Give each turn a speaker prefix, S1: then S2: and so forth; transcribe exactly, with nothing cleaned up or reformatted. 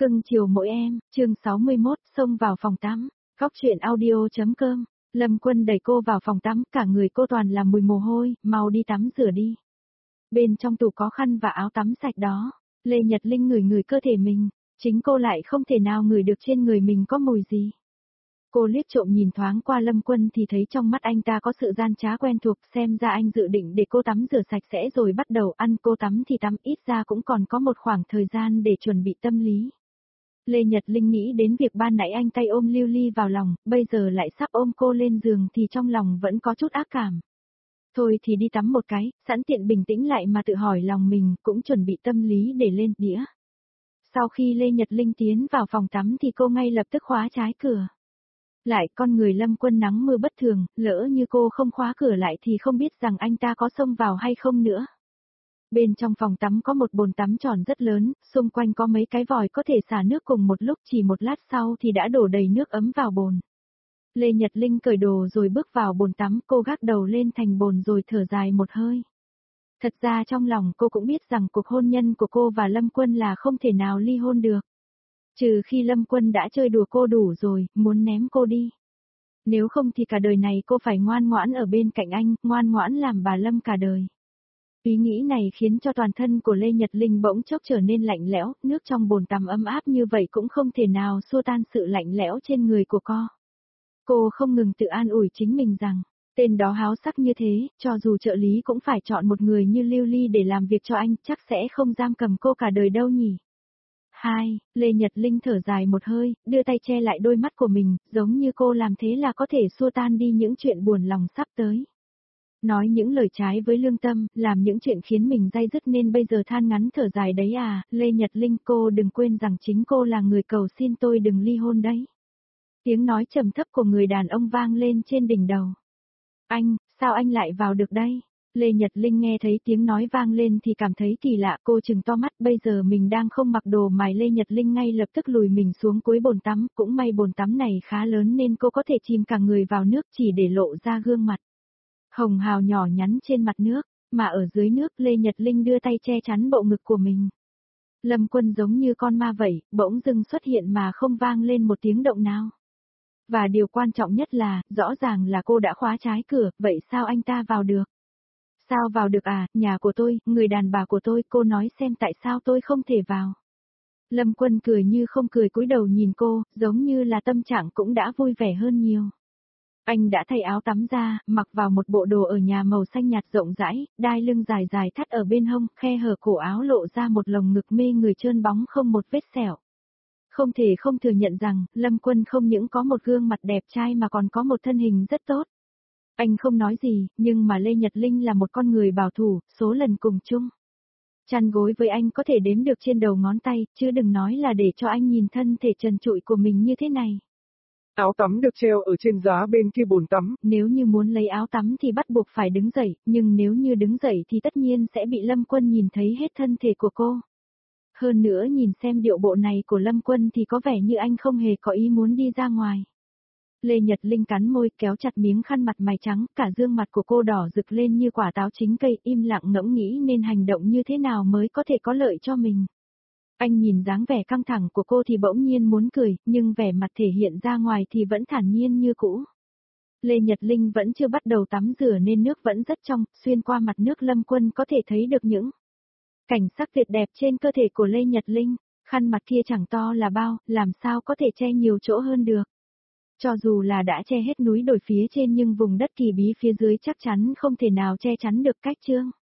S1: Cưng chiều mỗi em, chương sáu mươi mốt, xông vào phòng tắm, góc truyện audio.com. Lâm Quân đẩy cô vào phòng tắm, cả người cô toàn là mùi mồ hôi, mau đi tắm rửa đi. Bên trong tủ có khăn và áo tắm sạch đó. Lê Nhật Linh ngửi ngửi cơ thể mình, chính cô lại không thể nào ngửi được trên người mình có mùi gì. Cô liếc trộm nhìn thoáng qua Lâm Quân thì thấy trong mắt anh ta có sự gian trá quen thuộc, xem ra anh dự định để cô tắm rửa sạch sẽ rồi bắt đầu ăn, cô tắm thì tắm, ít ra cũng còn có một khoảng thời gian để chuẩn bị tâm lý. Lê Nhật Linh nghĩ đến việc ban nãy anh tay ôm Lưu Ly vào lòng, bây giờ lại sắp ôm cô lên giường thì trong lòng vẫn có chút ác cảm. Thôi thì đi tắm một cái, sẵn tiện bình tĩnh lại mà tự hỏi lòng mình, cũng chuẩn bị tâm lý để lên đĩa. Sau khi Lê Nhật Linh tiến vào phòng tắm thì cô ngay lập tức khóa trái cửa. Lại con người Lâm Quân nắng mưa bất thường, lỡ như cô không khóa cửa lại thì không biết rằng anh ta có xông vào hay không nữa. Bên trong phòng tắm có một bồn tắm tròn rất lớn, xung quanh có mấy cái vòi có thể xả nước cùng một lúc, chỉ một lát sau thì đã đổ đầy nước ấm vào bồn. Lê Nhật Linh cởi đồ rồi bước vào bồn tắm, cô gác đầu lên thành bồn rồi thở dài một hơi. Thật ra trong lòng cô cũng biết rằng cuộc hôn nhân của cô và Lâm Quân là không thể nào ly hôn được. Trừ khi Lâm Quân đã chơi đùa cô đủ rồi, muốn ném cô đi. Nếu không thì cả đời này cô phải ngoan ngoãn ở bên cạnh anh, ngoan ngoãn làm bà Lâm cả đời. Ý nghĩ này khiến cho toàn thân của Lê Nhật Linh bỗng chốc trở nên lạnh lẽo, nước trong bồn tắm ấm áp như vậy cũng không thể nào xua tan sự lạnh lẽo trên người của cô. Cô không ngừng tự an ủi chính mình rằng, tên đó háo sắc như thế, cho dù trợ lý cũng phải chọn một người như Lưu Ly để làm việc cho anh, chắc sẽ không giam cầm cô cả đời đâu nhỉ. Hai, Lê Nhật Linh thở dài một hơi, đưa tay che lại đôi mắt của mình, giống như cô làm thế là có thể xua tan đi những chuyện buồn lòng sắp tới. Nói những lời trái với lương tâm, làm những chuyện khiến mình day dứt nên bây giờ than ngắn thở dài đấy à, Lê Nhật Linh, cô đừng quên rằng chính cô là người cầu xin tôi đừng ly hôn đấy. Tiếng nói trầm thấp của người đàn ông vang lên trên đỉnh đầu. Anh, sao anh lại vào được đây? Lê Nhật Linh nghe thấy tiếng nói vang lên thì cảm thấy kỳ lạ, cô trừng to mắt, bây giờ mình đang không mặc đồ mài. Lê Nhật Linh ngay lập tức lùi mình xuống cuối bồn tắm, cũng may bồn tắm này khá lớn nên cô có thể chìm cả người vào nước chỉ để lộ ra gương mặt hồng hào nhỏ nhắn trên mặt nước, mà ở dưới nước Lê Nhật Linh đưa tay che chắn bộ ngực của mình. Lâm Quân giống như con ma vậy, bỗng dưng xuất hiện mà không vang lên một tiếng động nào. Và điều quan trọng nhất là, rõ ràng là cô đã khóa trái cửa, vậy sao anh ta vào được? Sao vào được à, nhà của tôi, người đàn bà của tôi, cô nói xem tại sao tôi không thể vào. Lâm Quân cười như không cười cúi đầu nhìn cô, giống như là tâm trạng cũng đã vui vẻ hơn nhiều. Anh đã thay áo tắm ra, mặc vào một bộ đồ ở nhà màu xanh nhạt rộng rãi, đai lưng dài dài thắt ở bên hông, khe hở cổ áo lộ ra một lồng ngực mê người trơn bóng không một vết sẹo. Không thể không thừa nhận rằng, Lâm Quân không những có một gương mặt đẹp trai mà còn có một thân hình rất tốt. Anh không nói gì, nhưng mà Lê Nhật Linh là một con người bảo thủ, số lần cùng chung chăn gối với anh có thể đếm được trên đầu ngón tay, chứ đừng nói là để cho anh nhìn thân thể trần trụi của mình như thế này.
S2: Áo tắm được treo ở trên giá bên kia bồn tắm.
S1: Nếu như muốn lấy áo tắm thì bắt buộc phải đứng dậy, nhưng nếu như đứng dậy thì tất nhiên sẽ bị Lâm Quân nhìn thấy hết thân thể của cô. Hơn nữa nhìn xem điệu bộ này của Lâm Quân thì có vẻ như anh không hề có ý muốn đi ra ngoài. Lê Nhật Linh cắn môi kéo chặt miếng khăn mặt mày trắng, cả gương mặt của cô đỏ rực lên như quả táo chín cây, im lặng ngẫm nghĩ nên hành động như thế nào mới có thể có lợi cho mình. Anh nhìn dáng vẻ căng thẳng của cô thì bỗng nhiên muốn cười, nhưng vẻ mặt thể hiện ra ngoài thì vẫn thản nhiên như cũ. Lê Nhật Linh vẫn chưa bắt đầu tắm rửa nên nước vẫn rất trong, xuyên qua mặt nước Lâm Quân có thể thấy được những cảnh sắc tuyệt đẹp trên cơ thể của Lê Nhật Linh, khăn mặt kia chẳng to là bao, làm sao có thể che nhiều chỗ hơn được. Cho dù là đã che hết núi đồi phía trên nhưng vùng đất kỳ bí phía dưới chắc chắn không thể nào che chắn được cách chương.